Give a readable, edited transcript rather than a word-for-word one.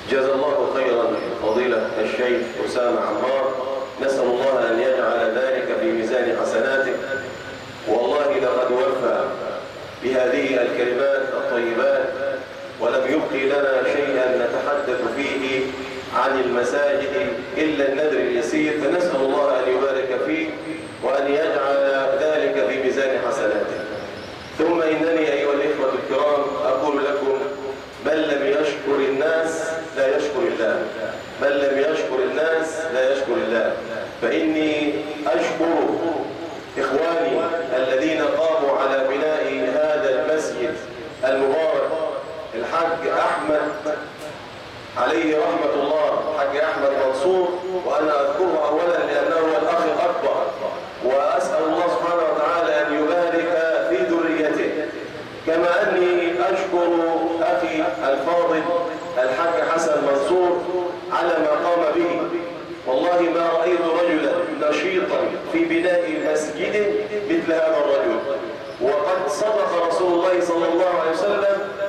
جزا الله خيرا فضيلة الشيخ أسامة عمار، نسأل الله أن يجعل ذلك في ميزان حسناته. والله لقد وفى بهذه الكلمات الطيبات، ولم يبقي لنا شيئا نتحدث فيه عن المساجد إلا النذر اليسير، فنسأل الله أن يبارك فيه وأن يجعل ذلك في ميزان حسناته. ثم إنني أيها الإخوة الكرام أقول لكم: من لم يشكر الناس لا يشكر الله، من لم يشكر الناس لا يشكر الله. فإني أشكر إخواني الذين قاموا على بناء هذا المسجد المبارك، الحاج أحمد عليه رحمة الله، حاج أحمد منصور، وأنا أذكره أولا لأنه هو الأخ الأكبر، وأسأل الله سبحانه وتعالى أن يبارك في ذريته. كما أني أشكر أخي الفاضل الحاج حسن منصور على ما قام به. والله ما رأيت رجلا نشيطا في بناء مسجد مثل هذا الرجل، وقد صدق رسول الله صلى الله عليه وسلم